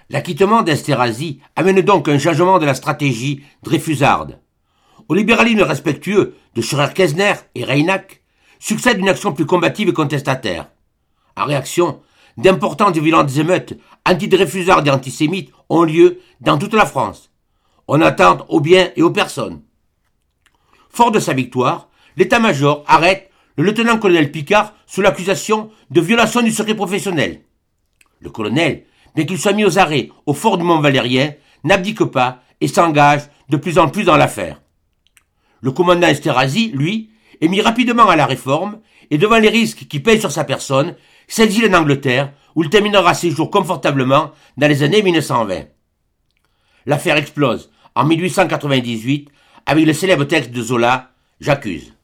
L'acquittement d'Esterhazy amène donc un changement de la stratégie dreyfusarde. Au libéralisme respectueux de Schröer-Kessner et Reinach succède une action plus combative et contestataire. En réaction, d'importantes et violentes émeutes anti-dreyfusardes et antisémites ont lieu dans toute la France. On attente aux biens et aux personnes. Fort de sa victoire, l'état-major arrête le lieutenant-colonel Picard sous l'accusation de violation du secret professionnel. Le colonel, bien qu'il soit mis aux arrêts au fort du Mont-Valérien, n'abdique pas et s'engage de plus en plus dans l'affaire. Le commandant Esterhazy, lui, est mis rapidement à la réforme et devant les risques qui pèsent sur sa personne, s'exile en Angleterre où il terminera ses jours confortablement dans les années 1920. L'affaire explose en 1898 avec le célèbre texte de Zola, J'accuse.